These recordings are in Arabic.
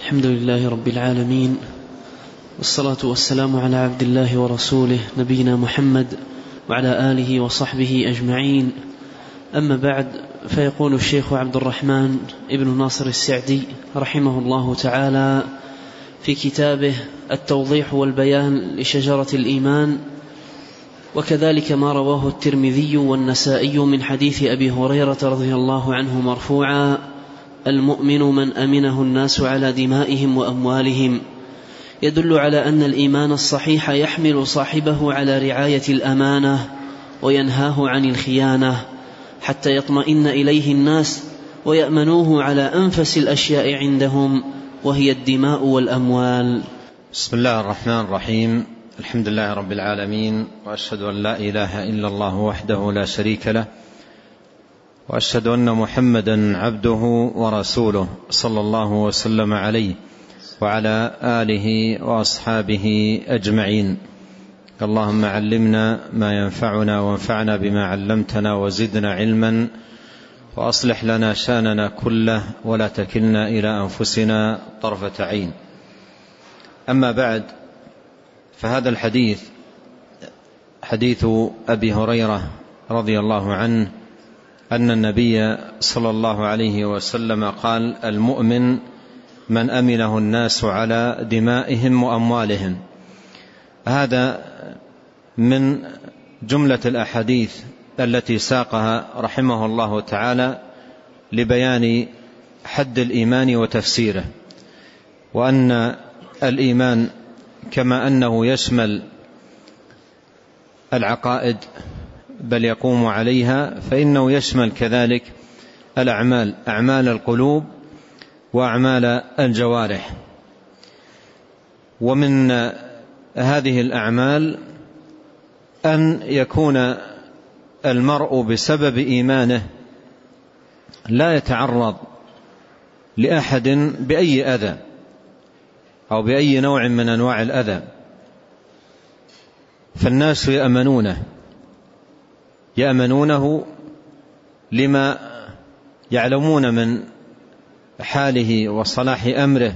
الحمد لله رب العالمين، والصلاة والسلام على عبد الله ورسوله نبينا محمد وعلى آله وصحبه أجمعين. أما بعد، فيقول الشيخ عبد الرحمن ابن ناصر السعدي رحمه الله تعالى في كتابه التوضيح والبيان لشجرة الإيمان، وكذلك ما رواه الترمذي والنسائي من حديث أبي هريرة رضي الله عنه مرفوعا: المؤمن من أمنه الناس على دمائهم وأموالهم، يدل على أن الإيمان الصحيح يحمل صاحبه على رعاية الأمانة وينهاه عن الخيانة حتى يطمئن إليه الناس ويأمنوه على أنفس الأشياء عندهم، وهي الدماء والأموال. بسم الله الرحمن الرحيم. الحمد لله رب العالمين، وأشهد أن لا إله إلا الله وحده لا شريك له، وأشهد أن محمدا عبده ورسوله صلى الله وسلم عليه وعلى آله وأصحابه أجمعين. اللهم علمنا ما ينفعنا وانفعنا بما علمتنا وزدنا علما، وأصلح لنا شاننا كله ولا تكلنا إلى أنفسنا طرفة عين. أما بعد، فهذا الحديث حديث أبي هريرة رضي الله عنه أن النبي صلى الله عليه وسلم قال: المؤمن من أمنه الناس على دمائهم وأموالهم. هذا من جملة الأحاديث التي ساقها رحمه الله تعالى لبيان حد الإيمان وتفسيره، وأن الإيمان كما أنه يشمل العقائد بل يقوم عليها، فإنه يشمل كذلك الأعمال، أعمال القلوب وأعمال الجوارح. ومن هذه الأعمال أن يكون المرء بسبب إيمانه لا يتعرض لأحد بأي أذى أو بأي نوع من أنواع الأذى، فالناس يأمنونه لما يعلمون من حاله وصلاح أمره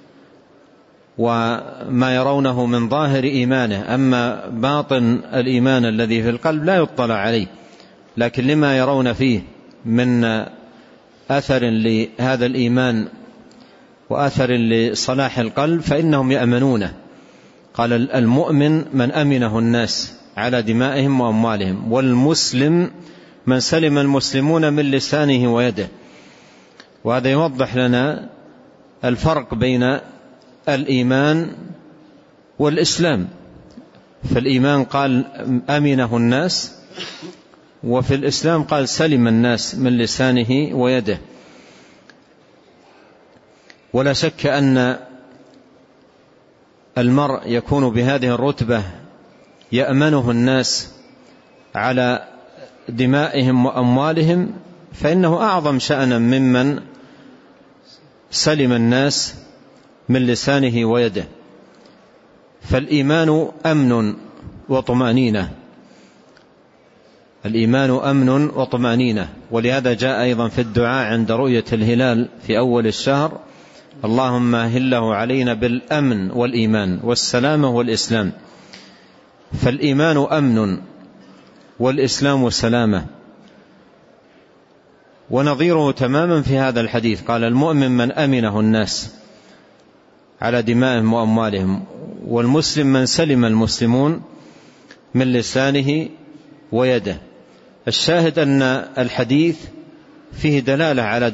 وما يرونه من ظاهر إيمانه. أما باطن الإيمان الذي في القلب لا يطلع عليه، لكن لما يرون فيه من أثر لهذا الإيمان وأثر لصلاح القلب فإنهم يأمنونه. قال: المؤمن من أمنه الناس على دمائهم وأموالهم، والمسلم من سلم المسلمون من لسانه ويده. وهذا يوضح لنا الفرق بين الإيمان والإسلام. فالإيمان قال أمنه الناس، وفي الإسلام قال سلم الناس من لسانه ويده. ولا شك أن المرء يكون بهذه الرتبة يأمنه الناس على دمائهم وأموالهم، فإنه أعظم شأنا ممن سلم الناس من لسانه ويده. فالإيمان أمن وطمأنينة، الإيمان أمن وطمأنينة. ولهذا جاء أيضا في الدعاء عند رؤية الهلال في أول الشهر: اللهم أهله علينا بالأمن والإيمان والسلامة والإسلام. فالإيمان أمن والإسلام سلامة. ونظيره تماما في هذا الحديث، قال: المؤمن من أمنه الناس على دمائهم وأموالهم، والمسلم من سلم المسلمون من لسانه ويده. الشاهد أن الحديث فيه دلالة على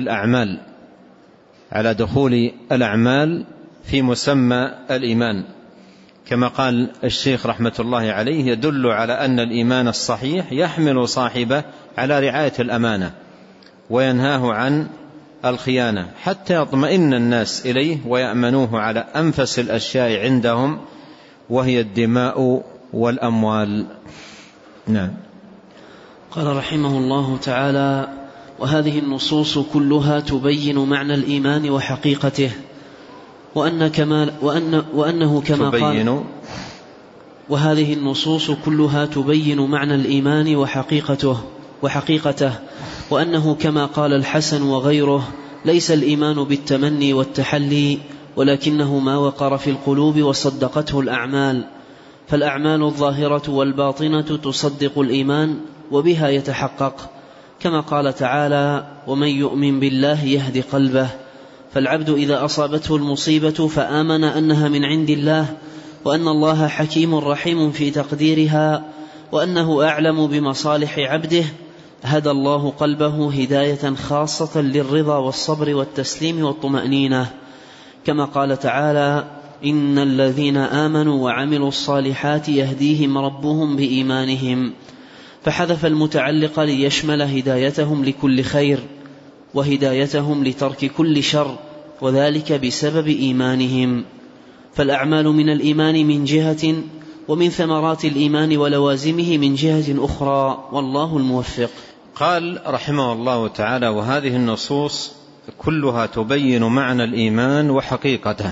دخول الأعمال في مسمى الإيمان، كما قال الشيخ رحمة الله عليه: يدل على أن الإيمان الصحيح يحمل صاحبه على رعاية الأمانة وينهاه عن الخيانة حتى يطمئن الناس إليه ويأمنوه على أنفس الأشياء عندهم، وهي الدماء والأموال. نعم. قال رحمه الله تعالى: وهذه النصوص كلها تبين معنى الإيمان وحقيقته، وأنه كما قال وهذه النصوص كلها تبين معنى الإيمان وحقيقته، وأنه كما قال الحسن وغيره: ليس الإيمان بالتمني والتحلي، ولكنه ما وقر في القلوب وصدقته الأعمال، فالأعمال الظاهرة والباطنة تصدق الإيمان وبها يتحقق، كما قال تعالى: ومن يؤمن بالله يهد قلبه. فالعبد إذا أصابته المصيبة فآمن أنها من عند الله، وأن الله حكيم رحيم في تقديرها، وأنه أعلم بمصالح عبده، هدى الله قلبه هداية خاصة للرضا والصبر والتسليم والطمأنينة، كما قال تعالى: إن الذين آمنوا وعملوا الصالحات يهديهم ربهم بإيمانهم، فحذف المتعلق ليشمل هدايتهم لكل خير وهدايتهم لترك كل شر، وذلك بسبب إيمانهم. فالأعمال من الإيمان من جهة، ومن ثمرات الإيمان ولوازمه من جهة أخرى، والله الموفق. قال رحمه الله تعالى: وهذه النصوص كلها تبين معنى الإيمان وحقيقته.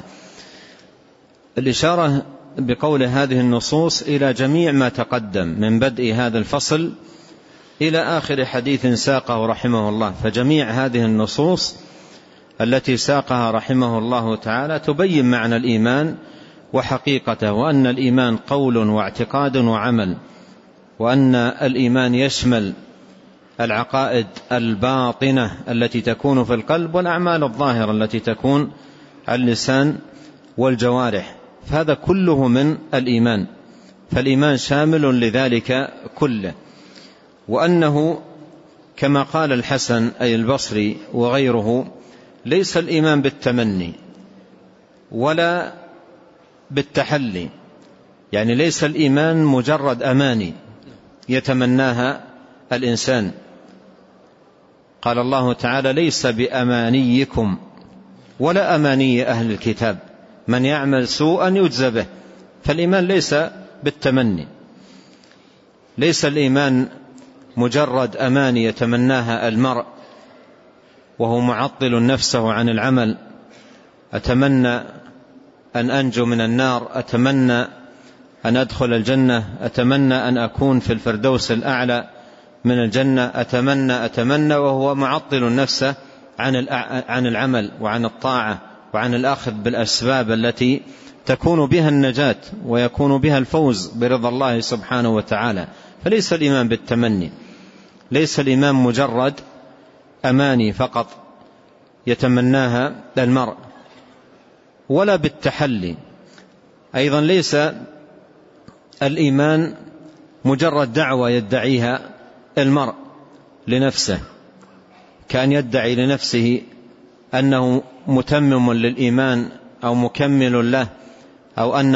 الإشارة بقول هذه النصوص إلى جميع ما تقدم من بدء هذا الفصل إلى آخر حديث ساقه رحمه الله، فجميع هذه النصوص التي ساقها رحمه الله تعالى تبين معنى الإيمان وحقيقته، وأن الإيمان قول واعتقاد وعمل، وأن الإيمان يشمل العقائد الباطنة التي تكون في القلب، والأعمال الظاهرة التي تكون على اللسان والجوارح، فهذا كله من الإيمان، فالإيمان شامل لذلك كله. وأنه كما قال الحسن أي البصري وغيره: ليس الإيمان بالتمني ولا بالتحلي، يعني ليس الإيمان مجرد أماني يتمناها الإنسان. قال الله تعالى: ليس بأمانيكم ولا أماني أهل الكتاب من يعمل سوءا يجزى به. فالإيمان ليس بالتمني، ليس الإيمان مجرد أماني يتمناها المرء وهو معطل نفسه عن العمل: أتمنى أن أنجو من النار، أتمنى أن أدخل الجنة، أتمنى أن أكون في الفردوس الأعلى من الجنة، أتمنى، وهو معطل نفسه عن العمل وعن الطاعة وعن الأخذ بالأسباب التي تكون بها النجاة ويكون بها الفوز برضا الله سبحانه وتعالى. فليس الإيمان بالتمني، ليس الإيمان مجرد أماني فقط يتمناها المرء، ولا بالتحلي أيضا. ليس الإيمان مجرد دعوة يدعيها المرء لنفسه، كان يدعي لنفسه أنه متمم للإيمان أو مكمل له، أو أن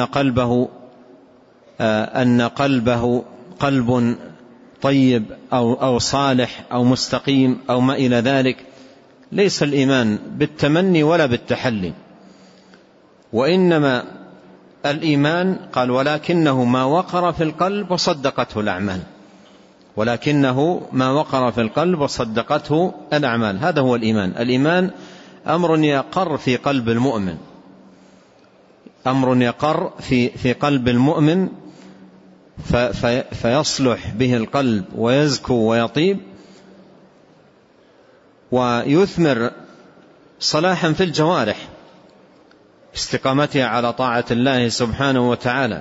قلبه قلب طيب أو صالح أو مستقيم أو ما إلى ذلك. ليس الإيمان بالتمني ولا بالتحلي، وإنما الإيمان قال: ولكنه ما وقر في القلب وصدقته الأعمال. ولكنه ما وقر في القلب وصدقته الأعمال، هذا هو الإيمان. الإيمان أمر يقر في قلب المؤمن، أمر يقر في قلب المؤمن فيصلح به القلب ويزكو ويطيب ويثمر صلاحا في الجوارح استقامتها على طاعة الله سبحانه وتعالى،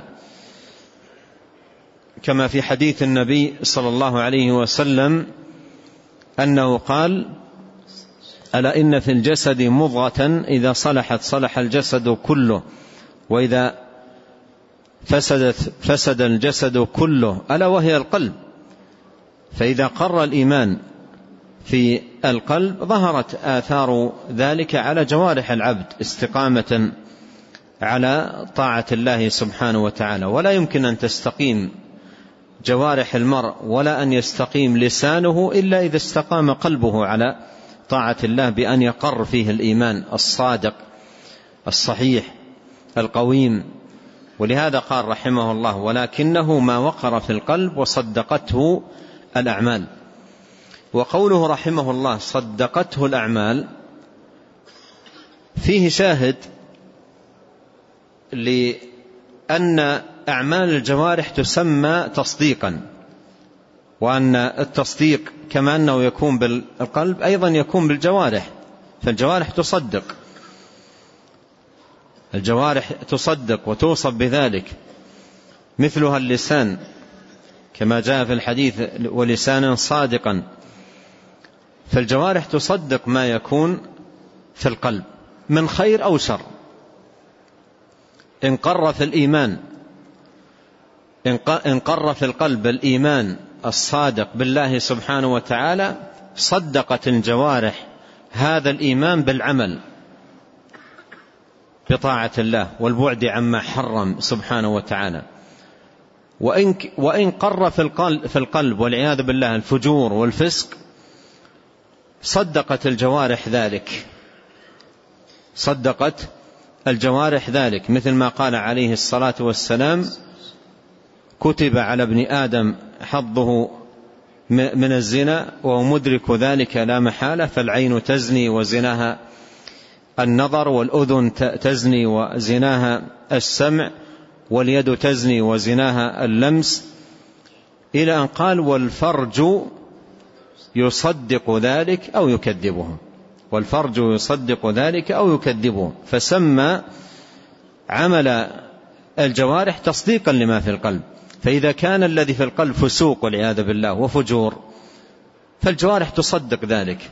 كما في حديث النبي صلى الله عليه وسلم أنه قال: ألا إن في الجسد مضغة إذا صلحت صلح الجسد كله، وإذا فسد الجسد كله، ألا وهي القلب. فإذا قر الإيمان في القلب ظهرت آثار ذلك على جوارح العبد استقامة على طاعة الله سبحانه وتعالى. ولا يمكن أن تستقيم جوارح المرء ولا أن يستقيم لسانه إلا إذا استقام قلبه على طاعة الله، بأن يقر فيه الإيمان الصادق الصحيح القويم. ولهذا قال رحمه الله: ولكنه ما وقر في القلب وصدقته الأعمال. وقوله رحمه الله صدقته الأعمال فيه شاهد لأن أعمال الجوارح تسمى تصديقا، وأن التصديق كما أنه يكون بالقلب أيضا يكون بالجوارح، فالجوارح تصدق وتوصف بذلك، مثلها اللسان كما جاء في الحديث: ولسانا صادقا. فالجوارح تصدق ما يكون في القلب من خير أو شر. إن قر في القلب الإيمان الصادق بالله سبحانه وتعالى، صدقت الجوارح هذا الإيمان بالعمل بطاعة الله والبعد عما حرم سبحانه وتعالى. وإن قر في القلب والعياذ بالله الفجور والفسق، صدقت الجوارح ذلك، مثل ما قال عليه الصلاة والسلام: كتب على ابن آدم حظه من الزنا وهو مدرك ذلك لا محالة، فالعين تزني وزناها النظر، والأذن تزني وزناها السمع، واليد تزني وزناها اللمس، إلى أن قال: والفرج يصدق ذلك أو يكذبه. فسمى عمل الجوارح تصديقا لما في القلب. فإذا كان الذي في القلب فسوق والعياذ بالله وفجور، فالجوارح تصدق ذلك.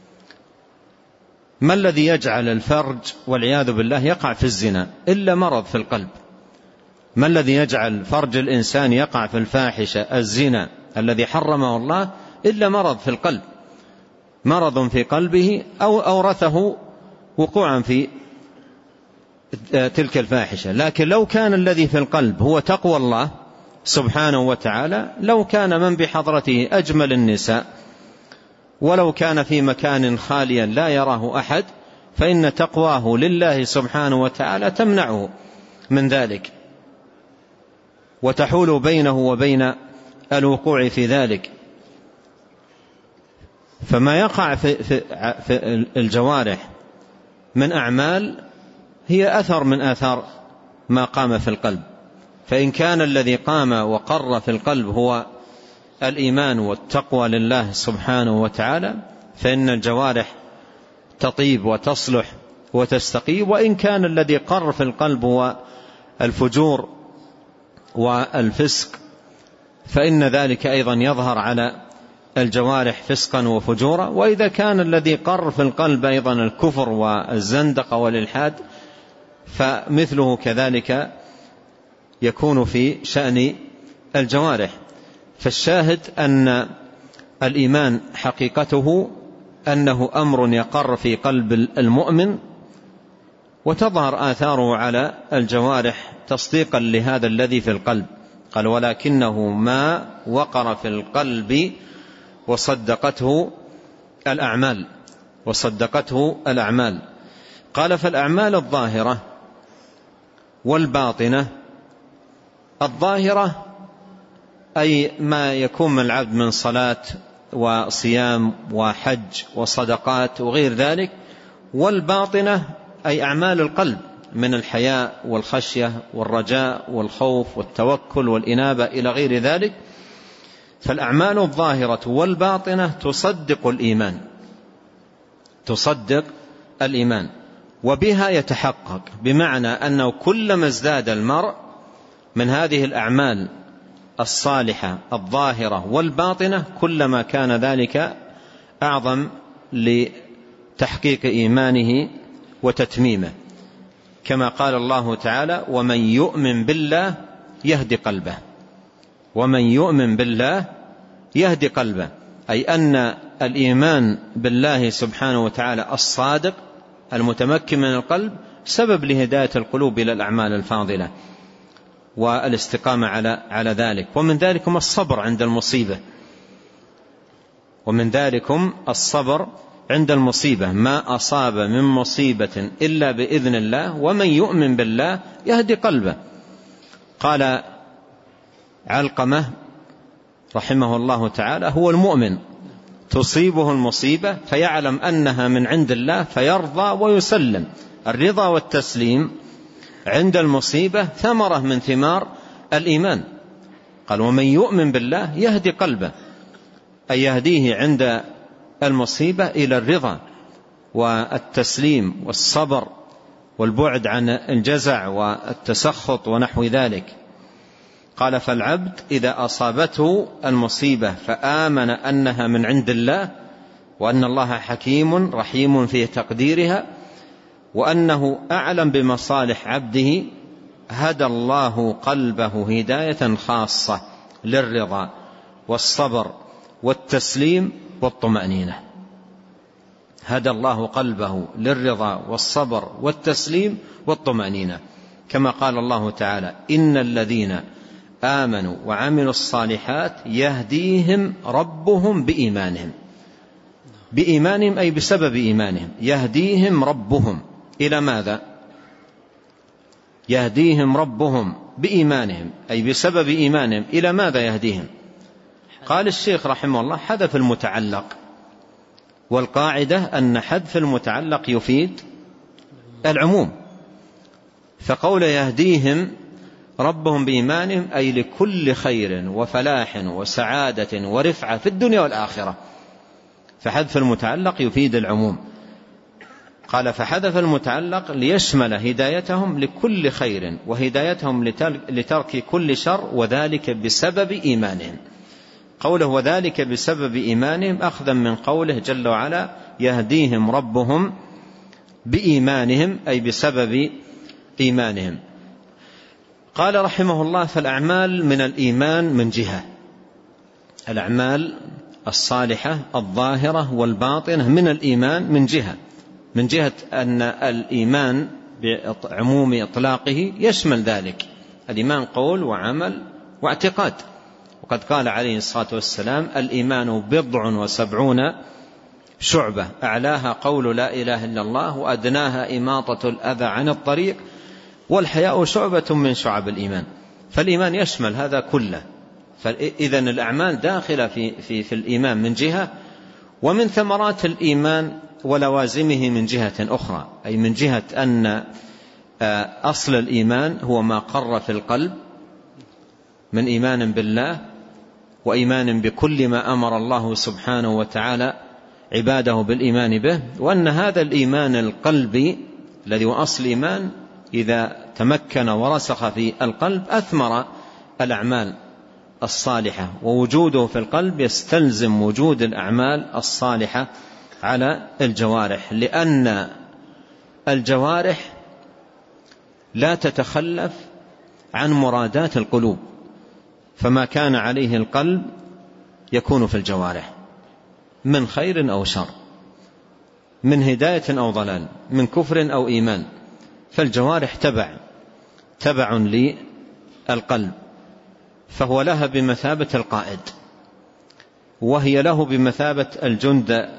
ما الذي يجعل الفرج والعياذ بالله يقع في الزنا إلا مرض في القلب؟ ما الذي يجعل فرج الإنسان يقع في الفاحشة الزنا الذي حرمه الله إلا مرض في القلب، مرض في قلبه أو أورثه وقوعا في تلك الفاحشة. لكن لو كان الذي في القلب هو تقوى الله سبحانه وتعالى، لو كان من بحضرته أجمل النساء، ولو كان في مكان خاليا لا يراه أحد، فإن تقواه لله سبحانه وتعالى تمنعه من ذلك وتحول بينه وبين الوقوع في ذلك. فما يقع في الجوارح من أعمال هي أثر من آثار ما قام في القلب. فإن كان الذي قام وقر في القلب هو الإيمان والتقوى لله سبحانه وتعالى، فإن الجوارح تطيب وتصلح وتستقيم. وإن كان الذي قر في القلب هو الفجور والفسق، فإن ذلك أيضا يظهر على الجوارح فسقا وفجورا. وإذا كان الذي قر في القلب أيضا الكفر والزندقة والإلحاد، فمثله كذلك يكون في شأن الجوارح. فالشاهد أن الإيمان حقيقته أنه أمر يقر في قلب المؤمن، وتظهر آثاره على الجوارح تصديقا لهذا الذي في القلب. قال: ولكنه ما وقر في القلب وصدقته الأعمال. قال: فالأعمال الظاهرة والباطنة. الظاهرة أي ما يكون من العبد من صلاة وصيام وحج وصدقات وغير ذلك. والباطنة أي أعمال القلب من الحياء والخشية والرجاء والخوف والتوكل والإنابة إلى غير ذلك. فالأعمال الظاهرة والباطنة تصدق الإيمان وبها يتحقق، بمعنى أنه كلما ازداد المرء من هذه الأعمال الصالحة الظاهرة والباطنة، كلما كان ذلك أعظم لتحقيق إيمانه وتتميمه، كما قال الله تعالى: ومن يؤمن بالله يهدي قلبه. أي أن الإيمان بالله سبحانه وتعالى الصادق المتمكن من القلب سبب لهداية القلوب إلى الأعمال الفاضلة والاستقامة على ذلك. ومن ذلكم الصبر عند المصيبة، ما أصاب من مصيبة إلا بإذن الله، ومن يؤمن بالله يهدي قلبه. قال علقمة رحمه الله تعالى: هو المؤمن تصيبه المصيبة فيعلم أنها من عند الله فيرضى ويسلم. الرضا والتسليم عند المصيبة ثمرة من ثمار الإيمان. قال: ومن يؤمن بالله يهدي قلبه، أي يهديه عند المصيبة إلى الرضا والتسليم والصبر والبعد عن الجزع والتسخط ونحو ذلك. قال: فالعبد إذا أصابته المصيبة فآمن أنها من عند الله، وأن الله حكيم رحيم في تقديرها، وأنه أعلم بمصالح عبده، هدى الله قلبه هداية خاصة للرضا والصبر والتسليم والطمأنينة. هدى الله قلبه للرضا والصبر والتسليم والطمأنينة، كما قال الله تعالى: إن الذين آمنوا وعملوا الصالحات يهديهم ربهم بإيمانهم. بإيمانهم أي بسبب إيمانهم. يهديهم ربهم إلى ماذا؟ يهديهم ربهم بإيمانهم أي بسبب إيمانهم. إلى ماذا يهديهم؟ قال الشيخ رحمه الله: حذف المتعلق، والقاعدة أن حذف المتعلق يفيد العموم. فقول يهديهم ربهم بإيمانهم أي لكل خير وفلاح وسعادة ورفعة في الدنيا والآخرة، فحذف المتعلق يفيد العموم. قال: فحذف المتعلق ليشمل هدايتهم لكل خير وهدايتهم لترك كل شر، وذلك بسبب إيمانهم. قوله وذلك بسبب إيمانهم أخذا من قوله جل وعلا: يهديهم ربهم بإيمانهم أي بسبب إيمانهم. قال رحمه الله: فالأعمال من الإيمان من جهة، الأعمال الصالحة الظاهرة والباطنة من الإيمان من جهة أن الإيمان بعموم إطلاقه يشمل ذلك. الإيمان قول وعمل واعتقاد، وقد قال عليه الصلاة والسلام: الإيمان 70 شعبة، أعلاها قول لا إله إلا الله، وأدناها إماطة الأذى عن الطريق، والحياء شعبة من شعب الإيمان. فالإيمان يشمل هذا كله. فإذن الأعمال داخلة في الإيمان من جهة، ومن ثمرات الإيمان ولوازمه من جهة أخرى، أي من جهة أن أصل الإيمان هو ما قر في القلب من إيمان بالله وإيمان بكل ما أمر الله سبحانه وتعالى عباده بالإيمان به، وأن هذا الإيمان القلبي الذي هو أصل الإيمان إذا تمكن ورسخ في القلب أثمر الأعمال الصالحة، ووجوده في القلب يستلزم وجود الأعمال الصالحة على الجوارح، لأن الجوارح لا تتخلف عن مرادات القلوب، فما كان عليه القلب يكون في الجوارح من خير أو شر، من هداية أو ضلال، من كفر أو إيمان. فالجوارح تبع للقلب، فهو لها بمثابة القائد، وهي له بمثابة الجند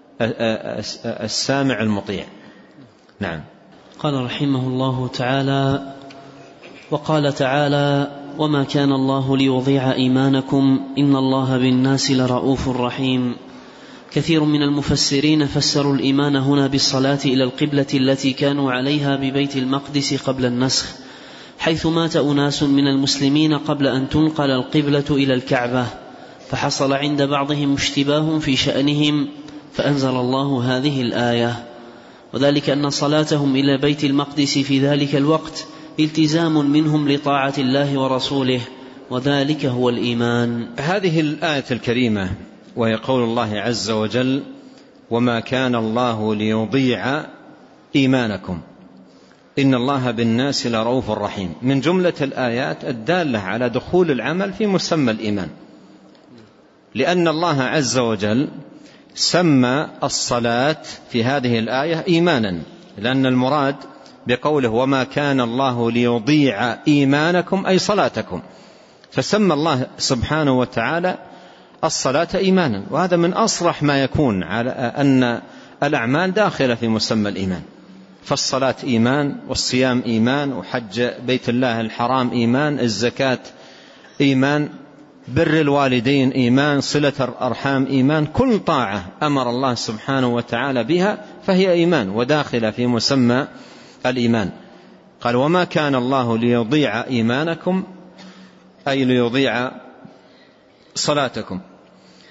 السامع المطيع. نعم. قال رحمه الله تعالى: وقال تعالى: وما كان الله ليضيع إيمانكم إن الله بالناس لرؤوف رحيم. كثير من المفسرين فسروا الإيمان هنا بالصلاة إلى القبلة التي كانوا عليها ببيت المقدس قبل النسخ، حيث مات أناس من المسلمين قبل أن تنقل القبلة إلى الكعبة، فحصل عند بعضهم اشتباه في شأنهم، فأنزل الله هذه الآية. وذلك أن صلاتهم إلى بيت المقدس في ذلك الوقت التزام منهم لطاعة الله ورسوله، وذلك هو الإيمان. هذه الآية الكريمة وهي قول الله عز وجل: وما كان الله ليضيع إيمانكم إن الله بالناس لرؤوف رحيم، من جملة الآيات الدالة على دخول العمل في مسمى الإيمان، لأن الله عز وجل سمى الصلاة في هذه الآية إيمانا، لأن المراد بقوله وما كان الله ليضيع إيمانكم أي صلاتكم، فسمى الله سبحانه وتعالى الصلاة إيمانا، وهذا من أصرح ما يكون على أن الأعمال داخلة في مسمى الإيمان. فالصلاة إيمان، والصيام إيمان، وحج بيت الله الحرام إيمان، الزكاة إيمان، بر الوالدين إيمان، صلة الأرحام إيمان، كل طاعة أمر الله سبحانه وتعالى بها فهي إيمان وداخلة في مسمى الإيمان. قال وما كان الله ليضيع إيمانكم أي ليضيع صلاتكم.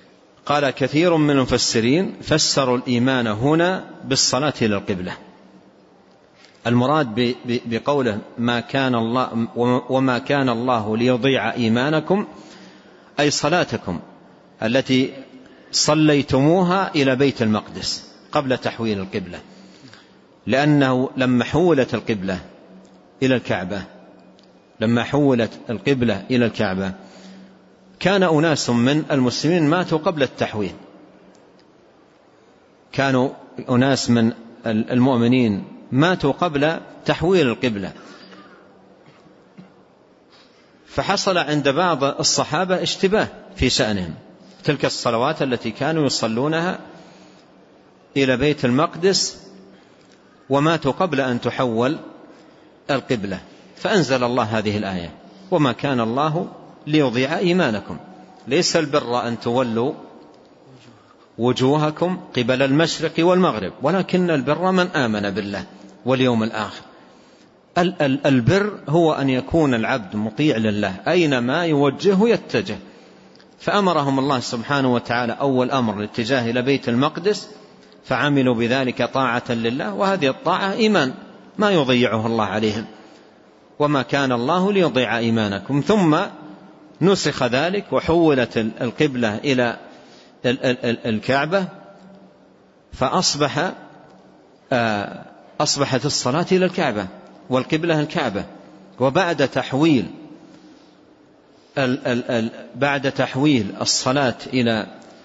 قال كثير من المفسرين فسروا الإيمان هنا بالصلاة إلى القبلة. المراد بقوله وما كان الله ليضيع إيمانكم أي صلاتكم التي صليتموها إلى بيت المقدس قبل تحويل القبلة، لأنه لما حولت القبلة إلى الكعبة كان أناس من المسلمين ماتوا قبل التحويل، كانوا أناس من المؤمنين ماتوا قبل تحويل القبلة، فحصل عند بعض الصحابة اشتباه في شأنهم، تلك الصلوات التي كانوا يصلونها إلى بيت المقدس وماتوا قبل أن تحول القبلة، فأنزل الله هذه الآية وما كان الله ليضيع إيمانكم ليس البر أن تولوا وجوهكم قبل المشرق والمغرب ولكن البر من آمن بالله واليوم الآخر. البر هو أن يكون العبد مطيع لله أينما يوجهه يتجه، فأمرهم الله سبحانه وتعالى أول أمر الاتجاه إلى بيت المقدس فعملوا بذلك طاعة لله، وهذه الطاعة إيمان ما يضيعه الله عليهم، وما كان الله ليضيع إيمانكم. ثم نسخ ذلك وحولت القبلة إلى الكعبة فأصبحت الصلاة إلى الكعبة والقبلة الكعبة. وبعد تحويل الصلاة إلى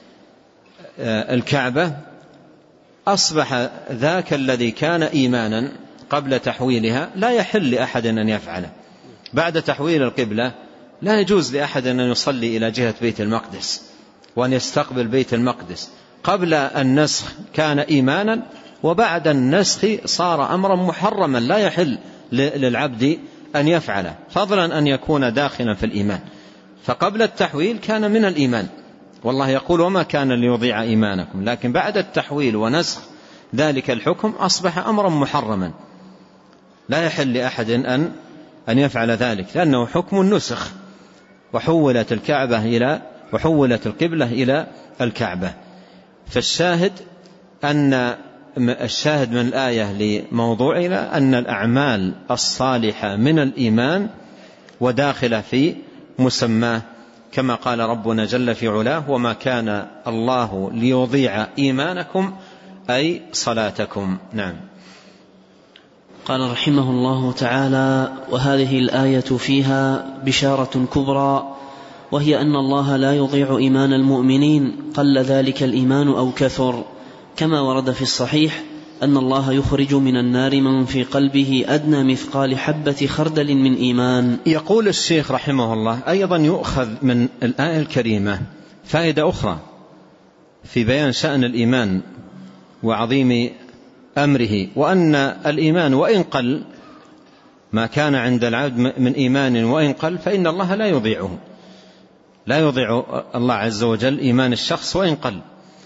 الكعبة أصبح ذاك الذي كان إيمانا قبل تحويلها لا يحل لأحد أن يفعله. بعد تحويل القبلة لا يجوز لأحد أن يصلي إلى جهة بيت المقدس وأن يستقبل بيت المقدس. قبل النسخ كان إيمانا، وبعد النسخ صار أمرا محرما لا يحل للعبد أن يفعله، فضلا أن يكون داخلا في الإيمان. فقبل التحويل كان من الإيمان، والله يقول وما كان ليضيع إيمانكم، لكن بعد التحويل ونسخ ذلك الحكم أصبح أمرا محرما لا يحل لأحد أن يفعل ذلك، لأنه حكم النسخ. وحولت القبلة إلى الكعبة. فالشاهد من الآية لموضوعنا أن الأعمال الصالحة من الإيمان وداخلة في مسماه، كما قال ربنا جل في علاه وما كان الله ليضيع إيمانكم أي صلاتكم. نعم. قال رحمه الله تعالى: وهذه الآية فيها بشارة كبرى، وهي أن الله لا يضيع إيمان المؤمنين قل ذلك الإيمان أو كثر، كما ورد في الصحيح أن الله يخرج من النار من في قلبه أدنى مثقال حبة خردل من إيمان. يقول الشيخ رحمه الله: أيضا يؤخذ من الآية الكريمة فائدة أخرى في بيان شأن الإيمان وعظيم أمره، وأن الإيمان وإن قل ما كان عند العبد من إيمان وإن قل فإن الله لا يضيعه، لا يضيع الله عز وجل إيمان الشخص وإن قل.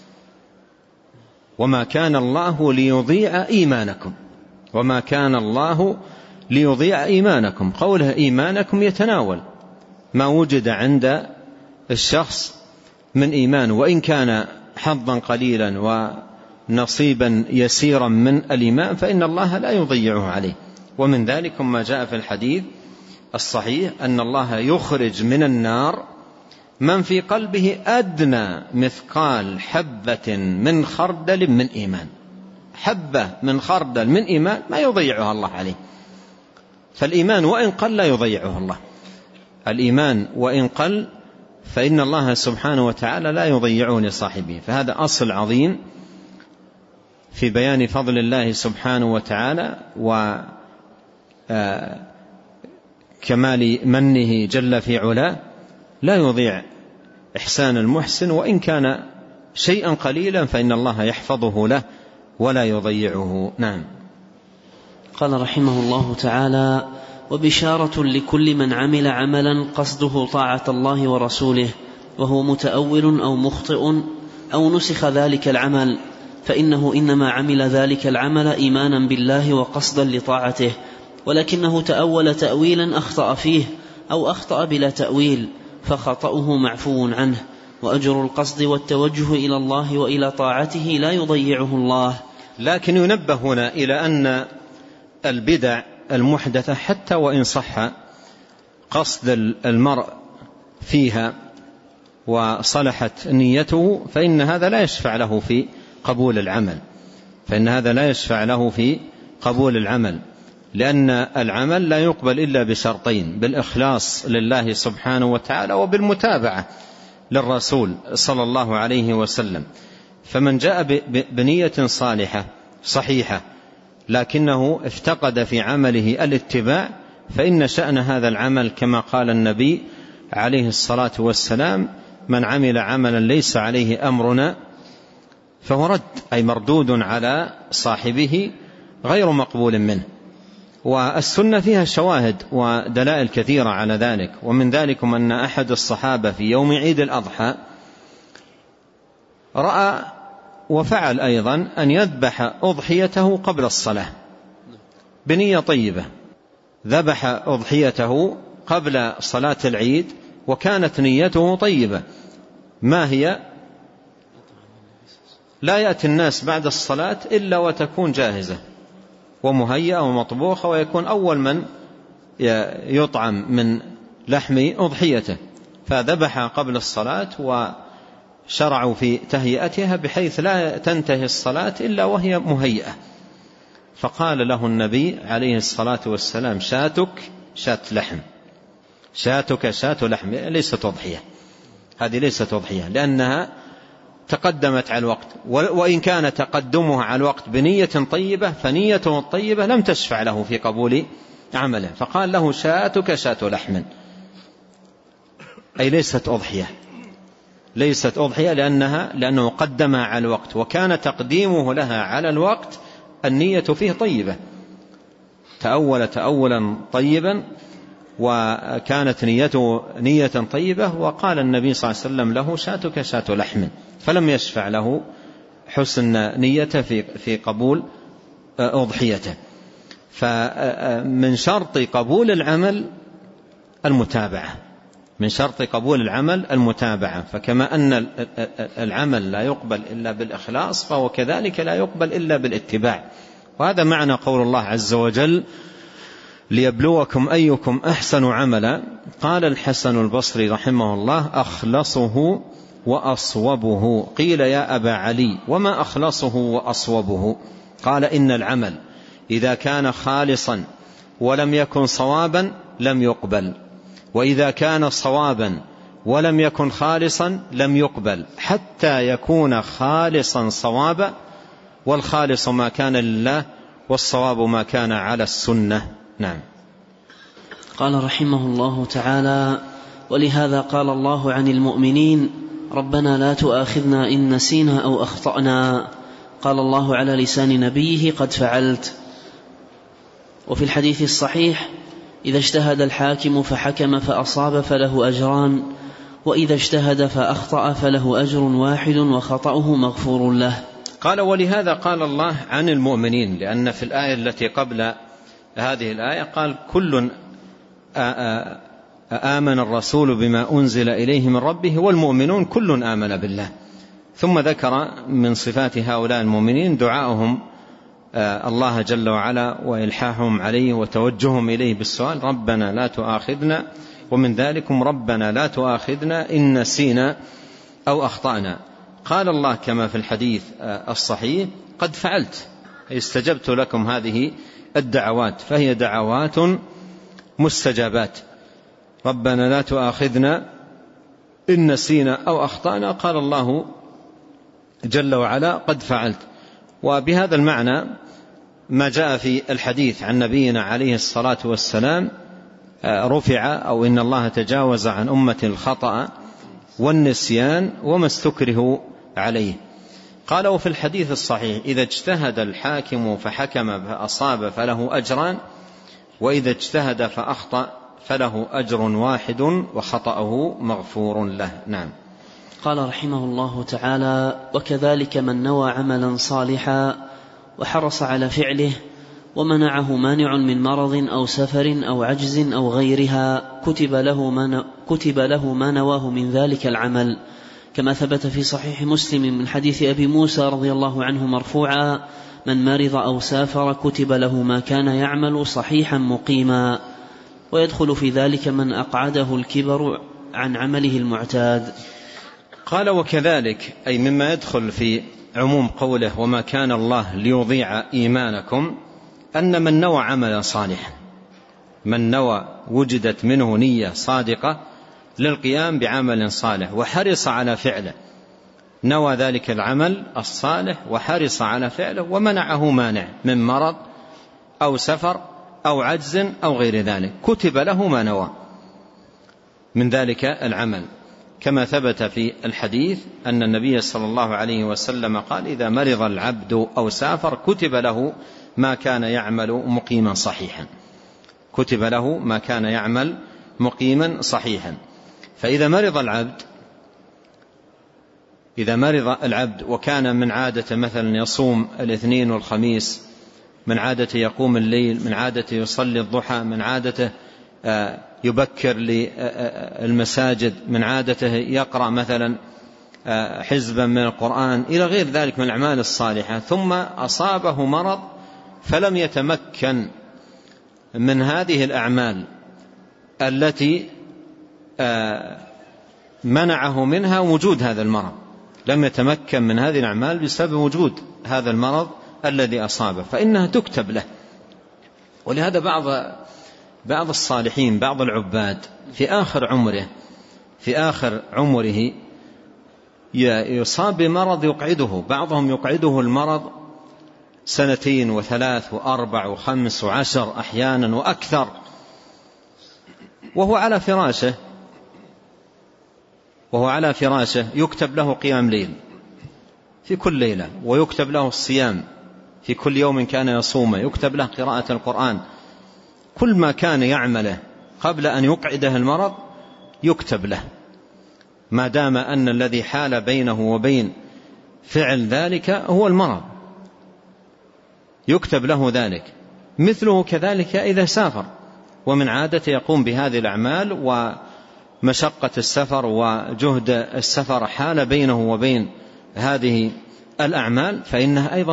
وما كان الله ليضيع إيمانكم، وما كان الله ليضيع إيمانكم، قوله إيمانكم يتناول ما وجد عند الشخص من إيمان، وإن كان حظا قليلا ونصيبا يسيرا من الإيمان فإن الله لا يضيعه عليه. ومن ذلك ما جاء في الحديث الصحيح أن الله يخرج من النار من في قلبه أدنى مثقال حبة من خردل من إيمان. حبة من خردل من إيمان ما يضيعها الله عليه. فالإيمان وإن قل لا يضيعه الله، الإيمان وإن قل فإن الله سبحانه وتعالى لا يضيعه لصاحبه. فهذا أصل عظيم في بيان فضل الله سبحانه وتعالى وكمال منه جل في علاه. لا يضيع إحسان المحسن، وإن كان شيئا قليلا فإن الله يحفظه له ولا يضيعه. نعم. قال رحمه الله تعالى: وبشارة لكل من عمل عملا قصده طاعة الله ورسوله وهو متأول أو مخطئ أو نسخ ذلك العمل، فإنه إنما عمل ذلك العمل إيمانا بالله وقصدا لطاعته، ولكنه تأول تأويلا أخطأ فيه أو أخطأ بلا تأويل فخطأه معفو عنه، وأجر القصد والتوجه إلى الله وإلى طاعته لا يضيعه الله. لكن ينبه هنا إلى أن البدع المحدثة حتى وإن صح قصد المرء فيها وصلحت نيته فإن هذا لا يشفع له في قبول العمل، لأن العمل لا يقبل إلا بشرطين: بالإخلاص لله سبحانه وتعالى وبالمتابعة للرسول صلى الله عليه وسلم. فمن جاء بنية صالحة صحيحة لكنه افتقد في عمله الاتباع فإن شأن هذا العمل كما قال النبي عليه الصلاة والسلام: من عمل عملا ليس عليه أمرنا فهو رد، أي مردود على صاحبه غير مقبول منه. والسنة فيها شواهد ودلائل كثيرة على ذلك، ومن ذلكم أن أحد الصحابة في يوم عيد الأضحى رأى وفعل أيضا أن يذبح أضحيته قبل الصلاة بنية طيبة، ذبح أضحيته قبل صلاة العيد وكانت نيته طيبة. ما هي؟ لا يأتي الناس بعد الصلاة إلا وتكون جاهزة ومهيئة ومطبوخة، ويكون أول من يطعم من لحم أضحيته، فذبح قبل الصلاة وشرعوا في تهيئتها بحيث لا تنتهي الصلاة إلا وهي مهيئة. فقال له النبي عليه الصلاة والسلام: شاتك شات لحم، شاتك شات لحم، ليست أضحية، هذه ليست أضحية لأنها تقدمت على الوقت، وإن كان تقدمها على الوقت بنية طيبة فنيته الطيبة لم تشفع له في قبول عمله، فقال له: شاتك شات لحم، أي ليست أضحية لأنه قدمها على الوقت، وكان تقديمه لها على الوقت النية فيه طيبة، تأولا طيبا وكانت نيته نية طيبة، وقال النبي صلى الله عليه وسلم له: شاتك شات لحم، فلم يشفع له حسن نيته في قبول أضحيته. فمن شرط قبول العمل المتابعة، فكما أن العمل لا يقبل إلا بالإخلاص فهو كذلك لا يقبل إلا بالاتباع. وهذا معنى قول الله عز وجل: ليبلوكم أيكم أحسن عملا. قال الحسن البصري رحمه الله: أخلصه وأصوبه. قيل: يا أبا علي وما أخلصه وأصوبه؟ قال: إن العمل إذا كان خالصا ولم يكن صوابا لم يقبل، وإذا كان صوابا ولم يكن خالصا لم يقبل، حتى يكون خالصا صوابا، والخالص ما كان لله والصواب ما كان على السنة. نعم. قال رحمه الله تعالى: ولهذا قال الله عن المؤمنين: ربنا لا تؤاخذنا إن نسينا أو أخطأنا. قال الله على لسان نبيه: قد فعلت. وفي الحديث الصحيح: إذا اجتهد الحاكم فحكم فأصاب فله أجران، وإذا اجتهد فأخطأ فله أجر واحد وخطأه مغفور له. قال: ولهذا قال الله عن المؤمنين، لأن في الآية التي قبل هذه الآية قال: كل آمن الرسول بما أنزل إليه من ربه والمؤمنون كل آمن بالله. ثم ذكر من صفات هؤلاء المؤمنين دعاءهم الله جل وعلا وإلحاحهم عليه وتوجههم إليه بالسؤال: ربنا لا تؤاخذنا، ومن ذلكم ربنا لا تؤاخذنا إن نسينا أو أخطأنا. قال الله كما في الحديث الصحيح: قد فعلت، استجبت لكم هذه الدعوات، فهي دعوات مستجابات. ربنا لا تؤاخذنا إن نسينا أو أخطأنا، قال الله جل وعلا: قد فعلت. وبهذا المعنى ما جاء في الحديث عن نبينا عليه الصلاة والسلام رفع، أو إن الله تجاوز عن أمة الخطأ والنسيان وما استكره عليه. قال: وفي الحديث الصحيح: إذا اجتهد الحاكم فحكم فأصاب فله أجران، وإذا اجتهد فأخطأ فله أجر واحد وخطأه مغفور له. نعم. قال رحمه الله تعالى: وكذلك من نوى عملا صالحا وحرص على فعله ومنعه مانع من مرض أو سفر أو عجز أو غيرها كتب له ما نواه من ذلك العمل، كما ثبت في صحيح مسلم من حديث أبي موسى رضي الله عنه مرفوعا: من مرض أو سافر كتب له ما كان يعمل صحيحا مقيما. ويدخل في ذلك من أقعده الكبر عن عمله المعتاد. قال: وكذلك أي مما يدخل في عموم قوله وما كان الله ليضيع إيمانكم أن من نوى عملا صالحا، من نوى وجدت منه نية صادقة للقيام بعمل صالح وحرص على فعله، نوى ذلك العمل الصالح وحرص على فعله ومنعه مانع من مرض أو سفر أو عجز أو غير ذلك، كتب له ما نوى من ذلك العمل، كما ثبت في الحديث أن النبي صلى الله عليه وسلم قال: إذا مرض العبد أو سافر كتب له ما كان يعمل مقيما صحيحا، كتب له ما كان يعمل مقيما صحيحا. فإذا مرض العبد وكان من عادة مثلا يصوم الاثنين والخميس، من عادة يقوم الليل، من عادة يصلي الضحى، من عادته يبكر للمساجد، من عادته يقرأ مثلا حزبا من القرآن إلى غير ذلك من الأعمال الصالحة، ثم أصابه مرض فلم يتمكن من هذه الأعمال التي منعه منها وجود هذا المرض، لم يتمكن من هذه الأعمال بسبب وجود هذا المرض الذي أصابه، فإنها تكتب له. ولهذا بعض الصالحين، بعض العباد في آخر عمره يصاب بمرض يقعده، بعضهم يقعده المرض 2 و3 و4 و5 و10 أحيانا وأكثر، وهو على فراشه يكتب له قيام ليل في كل ليلة، ويكتب له الصيام في كل يوم كان يصومه، يكتب له قراءة القرآن، كل ما كان يعمله قبل أن يقعده المرض يكتب له، ما دام أن الذي حال بينه وبين فعل ذلك هو المرض، يكتب له ذلك. مثله كذلك إذا سافر ومن عادته يقوم بهذه الأعمال، ومشقة السفر وجهد السفر حال بينه وبين هذه الأعمال، فإنها أيضا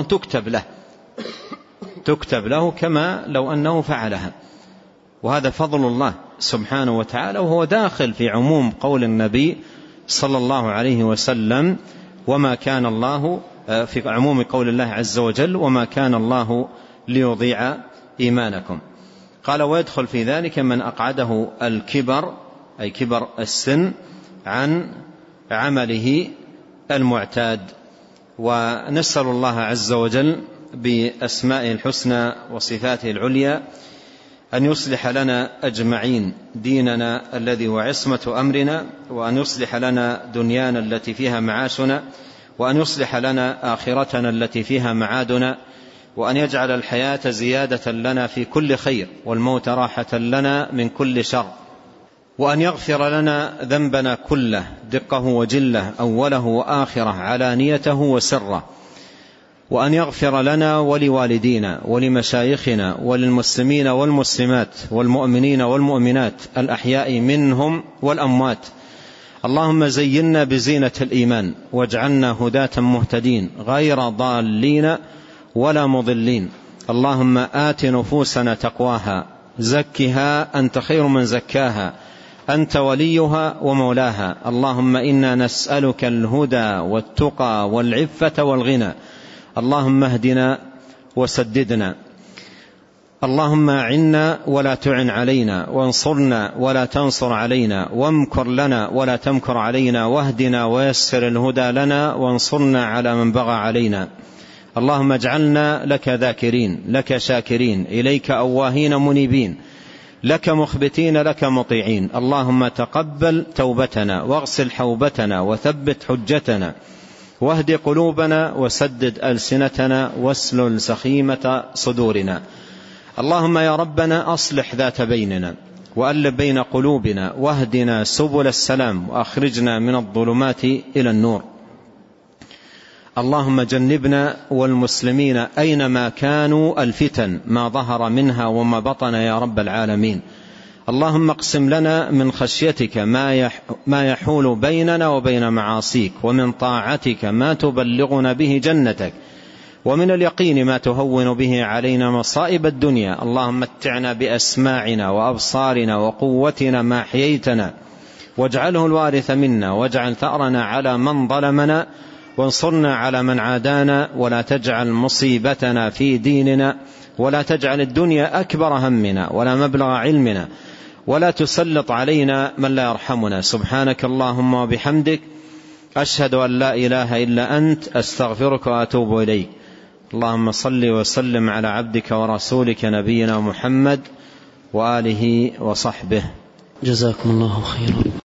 تكتب له كما لو أنه فعلها. وهذا فضل الله سبحانه وتعالى، وهو داخل في عموم قول النبي صلى الله عليه وسلم: وما كان الله، في عموم قول الله عز وجل: وما كان الله ليضيع إيمانكم. قال: ويدخل في ذلك من أقعده الكبر، أي كبر السن، عن عمله المعتاد. ونسأل الله عز وجل بأسمائه الحسنى وصفاته العليا أن يصلح لنا أجمعين ديننا الذي هو عصمة أمرنا، وأن يصلح لنا دنيانا التي فيها معاشنا، وأن يصلح لنا آخرتنا التي فيها معادنا، وأن يجعل الحياة زيادة لنا في كل خير، والموت راحة لنا من كل شر، وأن يغفر لنا ذنبنا كله دقه وجله، أوله وآخره، علانيته وسره، وأن يغفر لنا ولوالدينا ولمشايخنا وللمسلمين والمسلمات والمؤمنين والمؤمنات الأحياء منهم والأموات. اللهم زينا بزينة الإيمان، واجعلنا هداة مهتدين غير ضالين ولا مضلين. اللهم آت نفوسنا تقواها، زكها أنت خير من زكاها، أنت وليها ومولاها. اللهم إنا نسألك الهدى والتقى والعفة والغنى. اللهم اهدنا وسددنا. اللهم أعنا ولا تعن علينا، وانصرنا ولا تنصر علينا، وامكر لنا ولا تمكر علينا، واهدنا ويسر الهدى لنا، وانصرنا على من بغى علينا. اللهم اجعلنا لك ذاكرين، لك شاكرين، إليك أواهين منيبين، لك مخبتين، لك مطيعين. اللهم تقبل توبتنا، واغسل حوبتنا، وثبت حجتنا، واهد قلوبنا، وسدد ألسنتنا، واسلل سخيمة صدورنا. اللهم يا ربنا أصلح ذات بيننا، وألف بين قلوبنا، واهدنا سبل السلام، وأخرجنا من الظلمات إلى النور. اللهم جنبنا والمسلمين أينما كانوا الفتن، ما ظهر منها وما بطن يا رب العالمين. اللهم اقسم لنا من خشيتك ما يحول بيننا وبين معاصيك، ومن طاعتك ما تبلغنا به جنتك، ومن اليقين ما تهون به علينا مصائب الدنيا. اللهم متعنا بأسماعنا وأبصارنا وقوتنا ما أحييتنا، واجعله الوارث منا، واجعل ثأرنا على من ظلمنا، وانصرنا على من عادانا، ولا تجعل مصيبتنا في ديننا، ولا تجعل الدنيا أكبر همنا ولا مبلغ علمنا، ولا تسلط علينا من لا يرحمنا. سبحانك اللهم وبحمدك، أشهد أن لا إله إلا أنت، أستغفرك وأتوب إليك. اللهم صل وسلم على عبدك ورسولك نبينا محمد وآله وصحبه. جزاكم الله خيرا.